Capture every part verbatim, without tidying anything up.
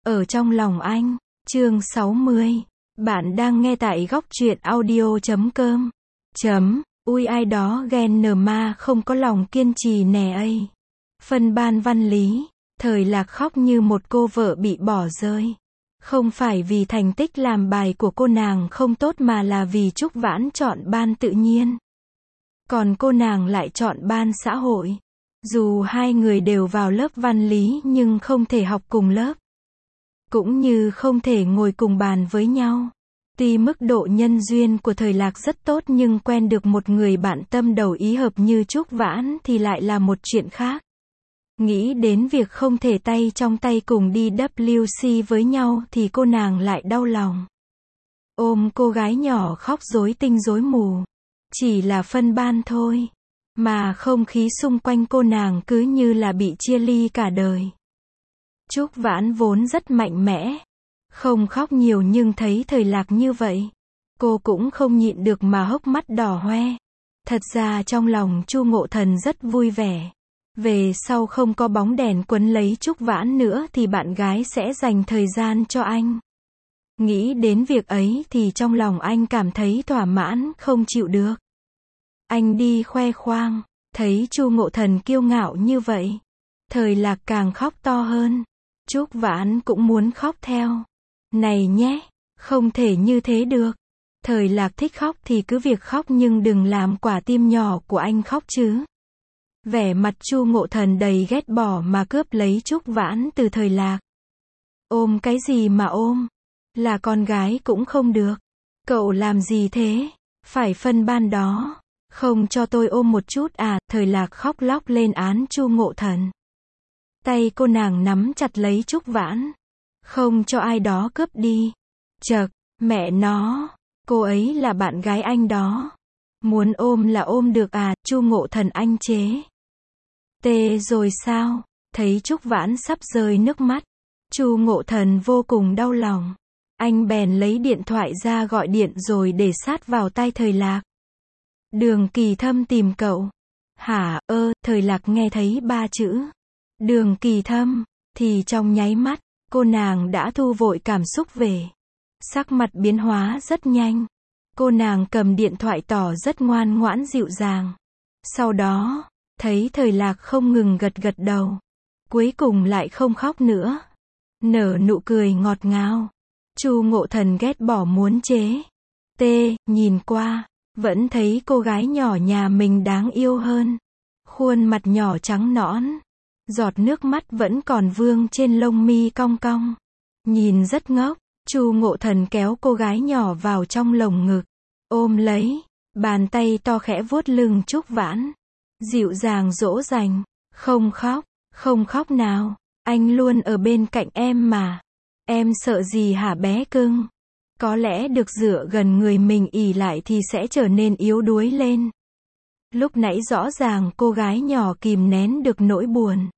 Ở trong lòng anh, chương sáu mươi. Bạn đang nghe tại góc truyện audio chấm com. Chấm, ui ai đó ghen nờ ma không có lòng kiên trì nè ây. Phân ban văn lý, thời Lạc khóc như một cô vợ bị bỏ rơi. Không phải vì thành tích làm bài của cô nàng không tốt mà là vì Trúc Vãn chọn ban tự nhiên. Còn cô nàng lại chọn ban xã hội. Dù hai người đều vào lớp văn lý nhưng không thể học cùng lớp. Cũng như không thể ngồi cùng bàn với nhau. Tuy mức độ nhân duyên của thời Lạc rất tốt nhưng quen được một người bạn tâm đầu ý hợp như Trúc Vãn thì lại là một chuyện khác. Nghĩ đến việc không thể tay trong tay cùng đi W C với nhau thì cô nàng lại đau lòng. Ôm cô gái nhỏ khóc rối tinh rối mù. Chỉ là phân ban thôi. Mà không khí xung quanh cô nàng cứ như là bị chia ly cả đời. Trúc Vãn vốn rất mạnh mẽ. Không khóc nhiều nhưng thấy thời Lạc như vậy. Cô cũng không nhịn được mà hốc mắt đỏ hoe. Thật ra trong lòng Chu Ngộ Thần rất vui vẻ. Về sau không có bóng đèn quấn lấy Trúc Vãn nữa thì bạn gái sẽ dành thời gian cho anh. Nghĩ đến việc ấy thì trong lòng anh cảm thấy thỏa mãn không chịu được. Anh đi khoe khoang, thấy Chu Ngộ Thần kiêu ngạo như vậy. Thời Lạc càng khóc to hơn. Trúc Vãn cũng muốn khóc theo. Này nhé, không thể như thế được. Thời Lạc thích khóc thì cứ việc khóc nhưng đừng làm quả tim nhỏ của anh khóc chứ. Vẻ mặt Chu Ngộ Thần đầy ghét bỏ mà cướp lấy Trúc Vãn từ thời Lạc. Ôm cái gì mà ôm? Là con gái cũng không được. Cậu làm gì thế? Phải phân ban đó. Không cho tôi ôm một chút à? Thời Lạc khóc lóc lên án Chu Ngộ Thần. Tay cô nàng nắm chặt lấy Trúc Vãn. Không cho ai đó cướp đi. Chậc, mẹ nó. Cô ấy là bạn gái anh đó. Muốn ôm là ôm được à? Chu Ngộ Thần anh chế. Tê rồi sao? Thấy Trúc Vãn sắp rơi nước mắt. Chu Ngộ Thần vô cùng đau lòng. Anh bèn lấy điện thoại ra gọi điện rồi để sát vào tai thời Lạc. Đường Kỳ Thâm tìm cậu. Hả, ơ, thời Lạc nghe thấy ba chữ. Đường Kỳ Thâm, thì trong nháy mắt, cô nàng đã thu vội cảm xúc về. Sắc mặt biến hóa rất nhanh. Cô nàng cầm điện thoại tỏ rất ngoan ngoãn dịu dàng. Sau đó, thấy thời Lạc không ngừng gật gật đầu. Cuối cùng lại không khóc nữa. Nở nụ cười ngọt ngào. Chu Ngộ Thần ghét bỏ muốn chế. Tê, nhìn qua, vẫn thấy cô gái nhỏ nhà mình đáng yêu hơn. Khuôn mặt nhỏ trắng nõn. Giọt nước mắt vẫn còn vương trên lông mi cong cong. Nhìn rất ngốc. Chu Ngộ Thần kéo cô gái nhỏ vào trong lồng ngực. Ôm lấy. Bàn tay to khẽ vuốt lưng Trúc Vãn. Dịu dàng dỗ dành. Không khóc. Không khóc nào. Anh luôn ở bên cạnh em mà. Em sợ gì hả bé cưng? Có lẽ được dựa gần người mình ỉ lại thì sẽ trở nên yếu đuối lên. Lúc nãy rõ ràng cô gái nhỏ kìm nén được nỗi buồn.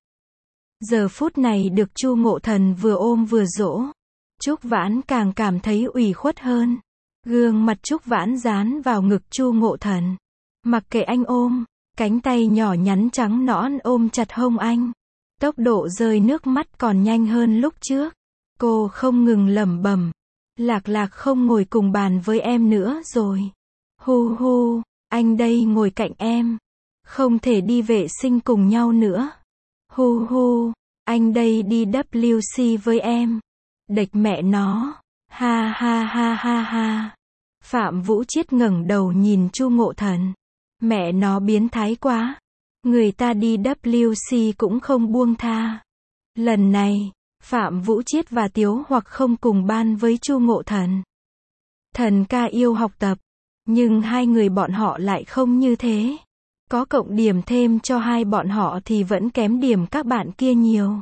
Giờ phút này được Chu Ngộ Thần vừa ôm vừa dỗ. Trúc Vãn càng cảm thấy ủy khuất hơn. Gương mặt Trúc Vãn dán vào ngực Chu Ngộ Thần. Mặc kệ anh ôm, cánh tay nhỏ nhắn trắng nõn ôm chặt hông anh. Tốc độ rơi nước mắt còn nhanh hơn lúc trước. Cô không ngừng lẩm bẩm. Lạc Lạc không ngồi cùng bàn với em nữa rồi. Hu hu, anh đây ngồi cạnh em. Không thể đi vệ sinh cùng nhau nữa. Hu hu, anh đây đi W C với em. Địch mẹ nó. Ha ha ha ha ha. Phạm Vũ Chiết ngẩng đầu nhìn Chu Ngộ Thần. Mẹ nó biến thái quá. Người ta đi W C cũng không buông tha. Lần này, Phạm Vũ Chiết và Tiếu Hoặc không cùng ban với Chu Ngộ Thần. Thần ca yêu học tập. Nhưng hai người bọn họ lại không như thế. Có cộng điểm thêm cho hai bọn họ thì vẫn kém điểm các bạn kia nhiều.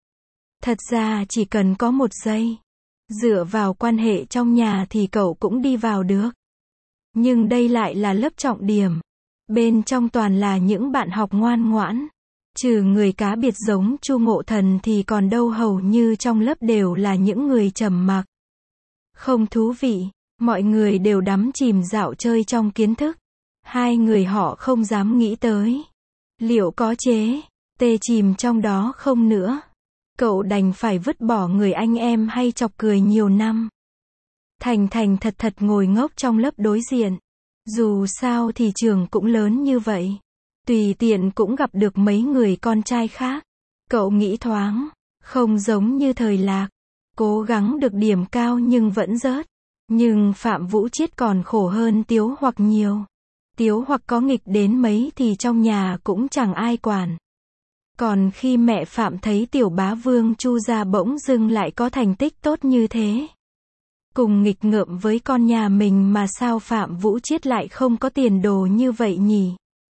Thật ra chỉ cần có một giây. Dựa vào quan hệ trong nhà thì cậu cũng đi vào được. Nhưng đây lại là lớp trọng điểm. Bên trong toàn là những bạn học ngoan ngoãn. Trừ người cá biệt giống Chu Ngộ Thần thì còn đâu hầu như trong lớp đều là những người trầm mặc. Không thú vị. Mọi người đều đắm chìm dạo chơi trong kiến thức. Hai người họ không dám nghĩ tới. Liệu có chế, tê chìm trong đó không nữa. Cậu đành phải vứt bỏ người anh em hay chọc cười nhiều năm. Thành thành thật thật ngồi ngốc trong lớp đối diện. Dù sao thì trường cũng lớn như vậy. Tùy tiện cũng gặp được mấy người con trai khác. Cậu nghĩ thoáng. Không giống như thời Lạc. Cố gắng được điểm cao nhưng vẫn rớt. Nhưng Phạm Vũ Chiết còn khổ hơn Tiếu Hoặc nhiều. Tiếu Hoặc có nghịch đến mấy thì trong nhà cũng chẳng ai quản. Còn khi mẹ Phạm thấy tiểu bá vương Chu gia bỗng dưng lại có thành tích tốt như thế. Cùng nghịch ngợm với con nhà mình mà sao Phạm Vũ Chiết lại không có tiền đồ như vậy nhỉ?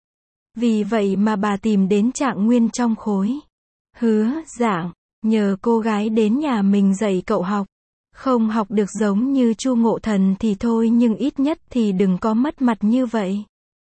Vì vậy mà bà tìm đến Trạng Nguyên trong khối. Hứa Dạng, nhờ cô gái đến nhà mình dạy cậu học. Không học được giống như Chu Ngộ Thần thì thôi nhưng ít nhất thì đừng có mất mặt như vậy.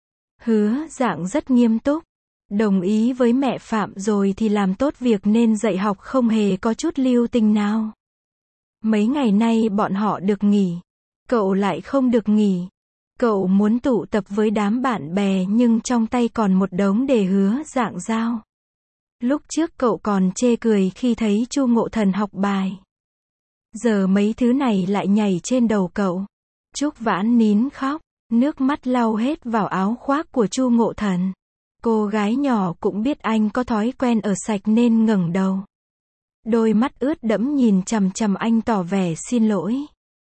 Hứa Dạng rất nghiêm túc. Đồng ý với mẹ Phạm rồi thì làm tốt việc nên dạy học không hề có chút lưu tình nào. Mấy ngày nay bọn họ được nghỉ. Cậu lại không được nghỉ. Cậu muốn tụ tập với đám bạn bè nhưng trong tay còn một đống để Hứa Dạng giao. Lúc trước cậu còn chê cười khi thấy Chu Ngộ Thần học bài. Giờ mấy thứ này lại nhảy trên đầu cậu. Trúc Vãn nín khóc, nước mắt lau hết vào áo khoác của Chu Ngộ Thần. Cô gái nhỏ cũng biết anh có thói quen ở sạch nên ngẩng đầu. Đôi mắt ướt đẫm nhìn chằm chằm anh tỏ vẻ xin lỗi.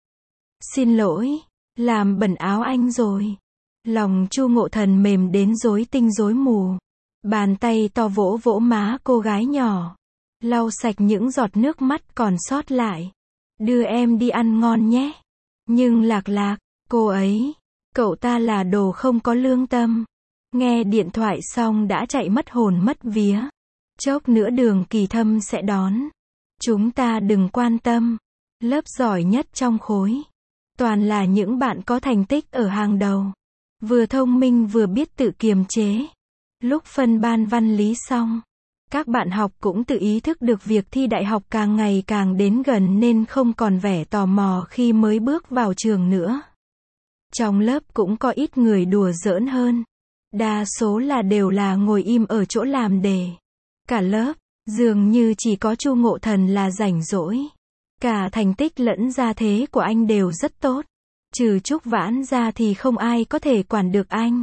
Xin lỗi, làm bẩn áo anh rồi. Lòng Chu Ngộ Thần mềm đến rối tinh rối mù. Bàn tay to vỗ vỗ má cô gái nhỏ. Lau sạch những giọt nước mắt còn sót lại. Đưa em đi ăn ngon nhé. Nhưng Lạc Lạc, cô ấy, cậu ta là đồ không có lương tâm. Nghe điện thoại xong đã chạy mất hồn mất vía. Chốc nữa Đường Kỳ Thâm sẽ đón. Chúng ta đừng quan tâm. Lớp giỏi nhất trong khối. Toàn là những bạn có thành tích ở hàng đầu. Vừa thông minh vừa biết tự kiềm chế. Lúc phân ban văn lý xong, các bạn học cũng tự ý thức được việc thi đại học càng ngày càng đến gần nên không còn vẻ tò mò khi mới bước vào trường nữa. Trong lớp cũng có ít người đùa giỡn hơn. Đa số là đều là ngồi im ở chỗ làm đề. Cả lớp, dường như chỉ có Chu Ngộ Thần là rảnh rỗi. Cả thành tích lẫn gia thế của anh đều rất tốt. Trừ Trúc Vãn ra thì không ai có thể quản được anh.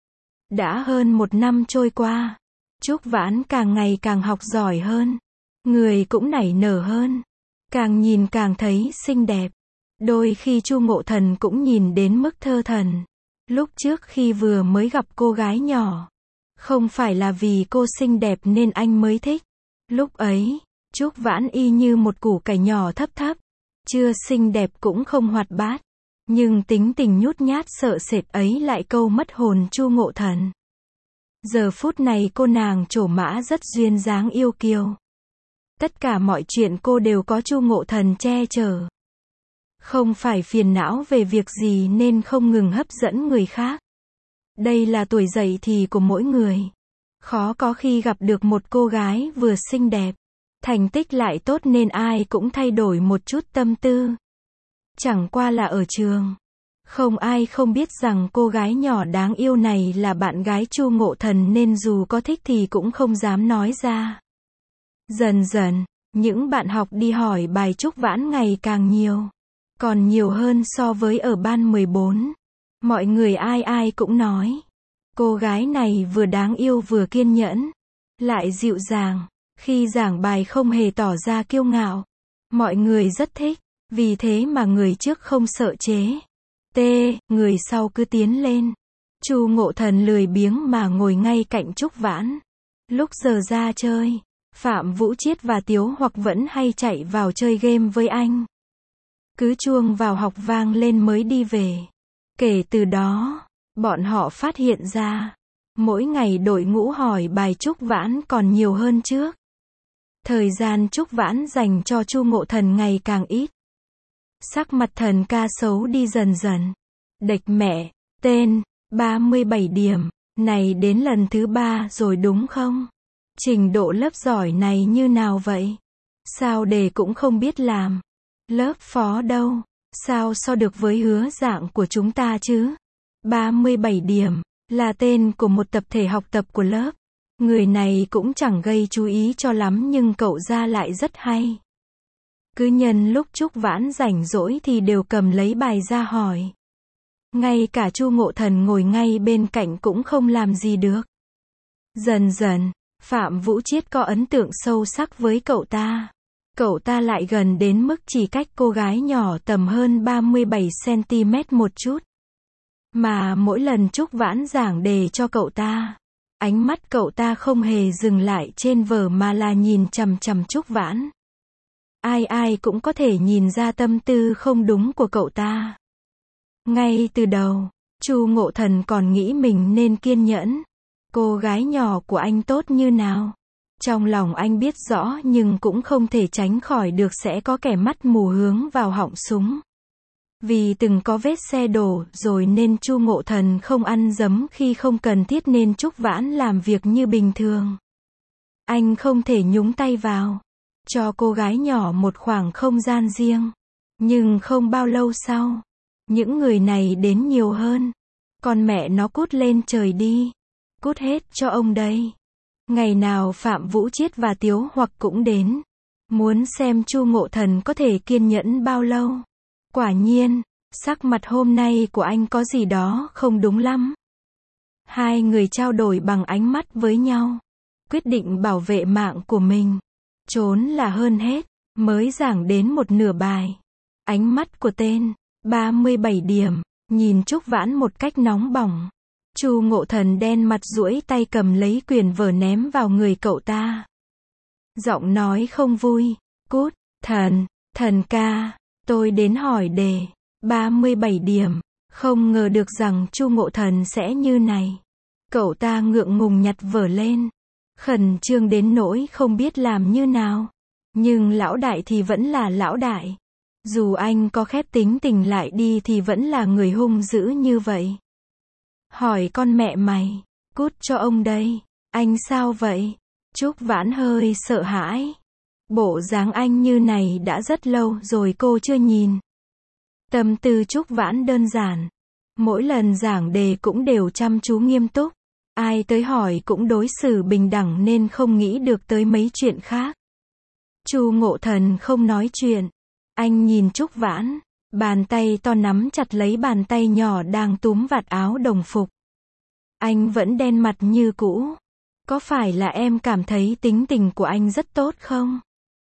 Đã hơn một năm trôi qua. Trúc Vãn càng ngày càng học giỏi hơn. Người cũng nảy nở hơn. Càng nhìn càng thấy xinh đẹp. Đôi khi Chu Ngộ Thần cũng nhìn đến mức thơ thần. Lúc trước khi vừa mới gặp cô gái nhỏ. Không phải là vì cô xinh đẹp nên anh mới thích. Lúc ấy, Trúc Vãn y như một củ cải nhỏ thấp thấp. Chưa xinh đẹp cũng không hoạt bát. Nhưng tính tình nhút nhát sợ sệt ấy lại câu mất hồn Chu Ngộ Thần. Giờ phút này cô nàng trổ mã rất duyên dáng yêu kiều. Tất cả mọi chuyện cô đều có Chu Ngộ Thần che chở. Không phải phiền não về việc gì nên không ngừng hấp dẫn người khác. Đây là tuổi dậy thì của mỗi người. Khó có khi gặp được một cô gái vừa xinh đẹp, thành tích lại tốt nên ai cũng thay đổi một chút tâm tư. Chẳng qua là ở trường. Không ai không biết rằng cô gái nhỏ đáng yêu này là bạn gái Chu Ngộ Thần nên dù có thích thì cũng không dám nói ra. Dần dần, những bạn học đi hỏi bài Trúc Vãn ngày càng nhiều. Còn nhiều hơn so với ở ban mười bốn. Mọi người ai ai cũng nói. Cô gái này vừa đáng yêu vừa kiên nhẫn. Lại dịu dàng. Khi giảng bài không hề tỏ ra kiêu ngạo. Mọi người rất thích. Vì thế mà người trước không sợ chế. T, người sau cứ tiến lên. Chu Ngộ Thần lười biếng mà ngồi ngay cạnh Trúc Vãn. Lúc giờ ra chơi, Phạm Vũ Chiết và Tiếu Hoặc vẫn hay chạy vào chơi game với anh. Cứ chuông vào học vang lên mới đi về. Kể từ đó, bọn họ phát hiện ra, mỗi ngày đội ngũ hỏi bài Trúc Vãn còn nhiều hơn trước. Thời gian Trúc Vãn dành cho Chu Ngộ Thần ngày càng ít. Sắc mặt Thần ca xấu đi dần dần. Đệch mẹ, tên, ba mươi bảy điểm, này đến lần thứ ba rồi đúng không? Trình độ lớp giỏi này như nào vậy? Sao đề cũng không biết làm? Lớp phó đâu? Sao so được với Hứa Dạng của chúng ta chứ? ba mươi bảy điểm, là tên của một tập thể học tập của lớp. Người này cũng chẳng gây chú ý cho lắm nhưng cậu ra lại rất hay. Cứ nhân lúc Trúc Vãn rảnh rỗi thì đều cầm lấy bài ra hỏi. Ngay cả Chu Ngộ Thần ngồi ngay bên cạnh cũng không làm gì được. Dần dần, Phạm Vũ Chiết có ấn tượng sâu sắc với cậu ta. Cậu ta lại gần đến mức chỉ cách cô gái nhỏ tầm hơn ba mươi bảy xăng ti mét một chút. Mà mỗi lần Trúc Vãn giảng đề cho cậu ta, ánh mắt cậu ta không hề dừng lại trên vở mà là nhìn chằm chằm Trúc Vãn. Ai ai cũng có thể nhìn ra tâm tư không đúng của cậu ta. Ngay từ đầu, Chu Ngộ Thần còn nghĩ mình nên kiên nhẫn. Cô gái nhỏ của anh tốt như nào? Trong lòng anh biết rõ nhưng cũng không thể tránh khỏi được sẽ có kẻ mắt mù hướng vào họng súng. Vì từng có vết xe đổ rồi nên Chu Ngộ Thần không ăn dấm khi không cần thiết nên Trúc Vãn làm việc như bình thường. Anh không thể nhúng tay vào, cho cô gái nhỏ một khoảng không gian riêng. Nhưng không bao lâu sau, những người này đến nhiều hơn. Con mẹ nó cút lên trời đi. Cút hết cho ông đây. Ngày nào Phạm Vũ Chiết và Tiếu Hoặc cũng đến. Muốn xem Chu Ngộ Thần có thể kiên nhẫn bao lâu. Quả nhiên, sắc mặt hôm nay của anh có gì đó không đúng lắm. Hai người trao đổi bằng ánh mắt với nhau. Quyết định bảo vệ mạng của mình. Trốn là hơn hết. Mới giảng đến một nửa bài. Ánh mắt của tên ba mươi bảy điểm nhìn Trúc Vãn một cách nóng bỏng. Chu Ngộ Thần đen mặt duỗi tay cầm lấy quyển vở ném vào người cậu ta. Giọng nói không vui. Cút, thần, thần ca, tôi đến hỏi đề. ba mươi bảy điểm. Không ngờ được rằng Chu Ngộ Thần sẽ như này. Cậu ta ngượng ngùng nhặt vở lên. Khẩn trương đến nỗi không biết làm như nào. Nhưng lão đại thì vẫn là lão đại. Dù anh có khép tính tình lại đi thì vẫn là người hung dữ như vậy. Hỏi con mẹ mày, cút cho ông đây. Anh sao vậy? Trúc Vãn hơi sợ hãi. Bộ dáng anh như này đã rất lâu rồi cô chưa nhìn. Tâm tư Trúc Vãn đơn giản. Mỗi lần giảng đề cũng đều chăm chú nghiêm túc. Ai tới hỏi cũng đối xử bình đẳng nên không nghĩ được tới mấy chuyện khác. Chu Ngộ Thần không nói chuyện. Anh nhìn Trúc Vãn. Bàn tay to nắm chặt lấy bàn tay nhỏ đang túm vạt áo đồng phục. Anh vẫn đen mặt như cũ. Có phải là em cảm thấy tính tình của anh rất tốt không?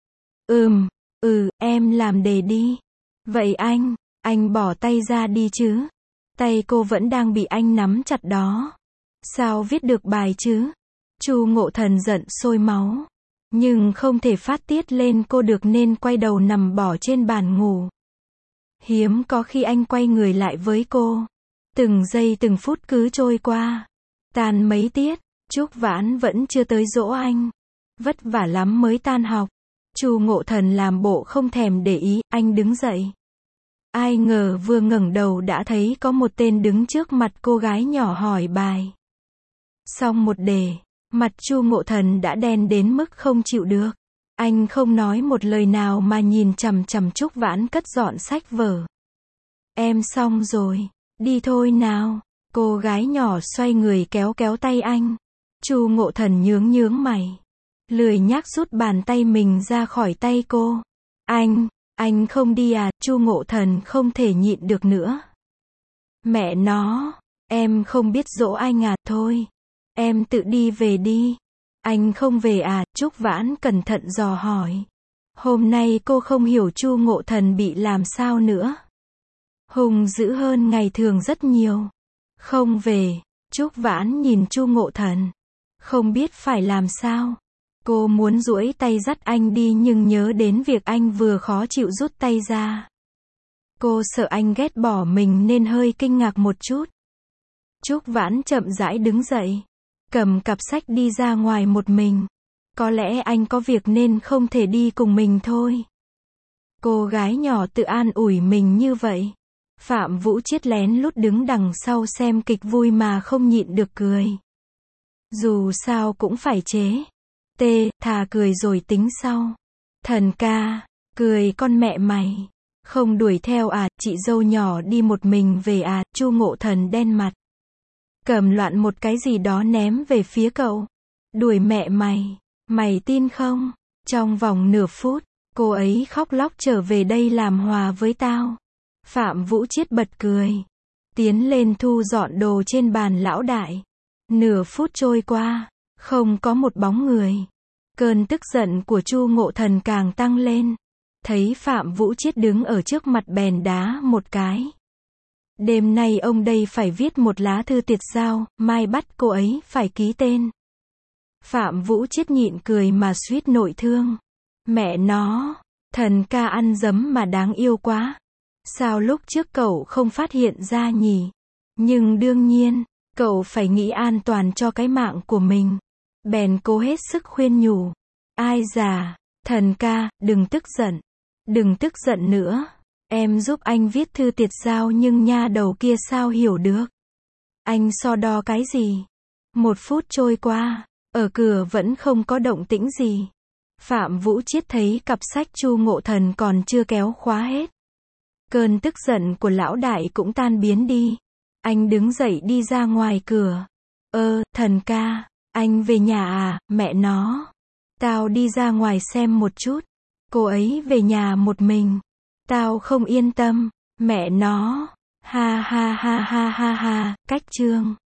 Ừm, ừ, em làm đề đi. Vậy anh, anh bỏ tay ra đi chứ. Tay cô vẫn đang bị anh nắm chặt đó. Sao viết được bài chứ? Chu Ngộ Thần giận sôi máu. Nhưng không thể phát tiết lên cô được nên quay đầu nằm bỏ trên bàn ngủ. Hiếm có khi anh quay người lại với cô. Từng giây từng phút cứ trôi qua. Tan mấy tiết, Trúc Vãn vẫn chưa tới dỗ anh. Vất vả lắm mới tan học. Chu Ngộ Thần làm bộ không thèm để ý, anh đứng dậy. Ai ngờ vừa ngẩng đầu đã thấy có một tên đứng trước mặt cô gái nhỏ hỏi bài. Xong một đề, mặt Chu Ngộ Thần đã đen đến mức không chịu được. Anh không nói một lời nào mà nhìn chằm chằm Trúc Vãn cất dọn sách vở. Em xong rồi, đi thôi nào. Cô gái nhỏ xoay người kéo kéo tay anh. Chu Ngộ Thần nhướng nhướng mày. Lười nhác rút bàn tay mình ra khỏi tay cô. Anh, anh không đi à? Chu Ngộ Thần không thể nhịn được nữa. Mẹ nó, em không biết dỗ anh à? Thôi, em tự đi về đi. Anh không về à? Trúc Vãn cẩn thận dò hỏi. Hôm nay cô không hiểu Chu Ngộ Thần bị làm sao nữa. Hùng dữ hơn ngày thường rất nhiều. Không về. Trúc Vãn nhìn Chu Ngộ Thần. Không biết phải làm sao. Cô muốn duỗi tay dắt anh đi nhưng nhớ đến việc anh vừa khó chịu rút tay ra. Cô sợ anh ghét bỏ mình nên hơi kinh ngạc một chút. Trúc Vãn chậm rãi đứng dậy. Cầm cặp sách đi ra ngoài một mình. Có lẽ anh có việc nên không thể đi cùng mình thôi. Cô gái nhỏ tự an ủi mình như vậy. Phạm Vũ Chiết lén lút đứng đằng sau xem kịch vui mà không nhịn được cười. Dù sao cũng phải chế. Tê, thà cười rồi tính sau. Thần ca, cười con mẹ mày. Không đuổi theo à, chị dâu nhỏ đi một mình về à? Chu Ngộ Thần đen mặt. Cầm loạn một cái gì đó ném về phía cậu. Đuổi mẹ mày. Mày tin không? Trong vòng nửa phút, cô ấy khóc lóc trở về đây làm hòa với tao. Phạm Vũ Chiết bật cười. Tiến lên thu dọn đồ trên bàn lão đại. Nửa phút trôi qua, không có một bóng người. Cơn tức giận của Chu Ngộ Thần càng tăng lên. Thấy Phạm Vũ Chiết đứng ở trước mặt bèn đá một cái. Đêm nay ông đây phải viết một lá thư tiệt giao, mai bắt cô ấy phải ký tên. Phạm Vũ Chiết nhịn cười mà suýt nội thương. Mẹ nó, Thần ca ăn dấm mà đáng yêu quá. Sao lúc trước cậu không phát hiện ra nhỉ? Nhưng đương nhiên, cậu phải nghĩ an toàn cho cái mạng của mình. Bèn cố hết sức khuyên nhủ. Ai già, Thần ca, đừng tức giận. Đừng tức giận nữa. Em giúp anh viết thư tiệt giao nhưng nha đầu kia sao hiểu được. Anh so đo cái gì? Một phút trôi qua, ở cửa vẫn không có động tĩnh gì. Phạm Vũ Chiết thấy cặp sách Chu Ngộ Thần còn chưa kéo khóa hết. Cơn tức giận của lão đại cũng tan biến đi. Anh đứng dậy đi ra ngoài cửa. Ơ, Thần ca, anh về nhà à, mẹ nó. Tao đi ra ngoài xem một chút. Cô ấy về nhà một mình. Tao không yên tâm. Mẹ nó. Ha ha ha ha ha ha, cách chương.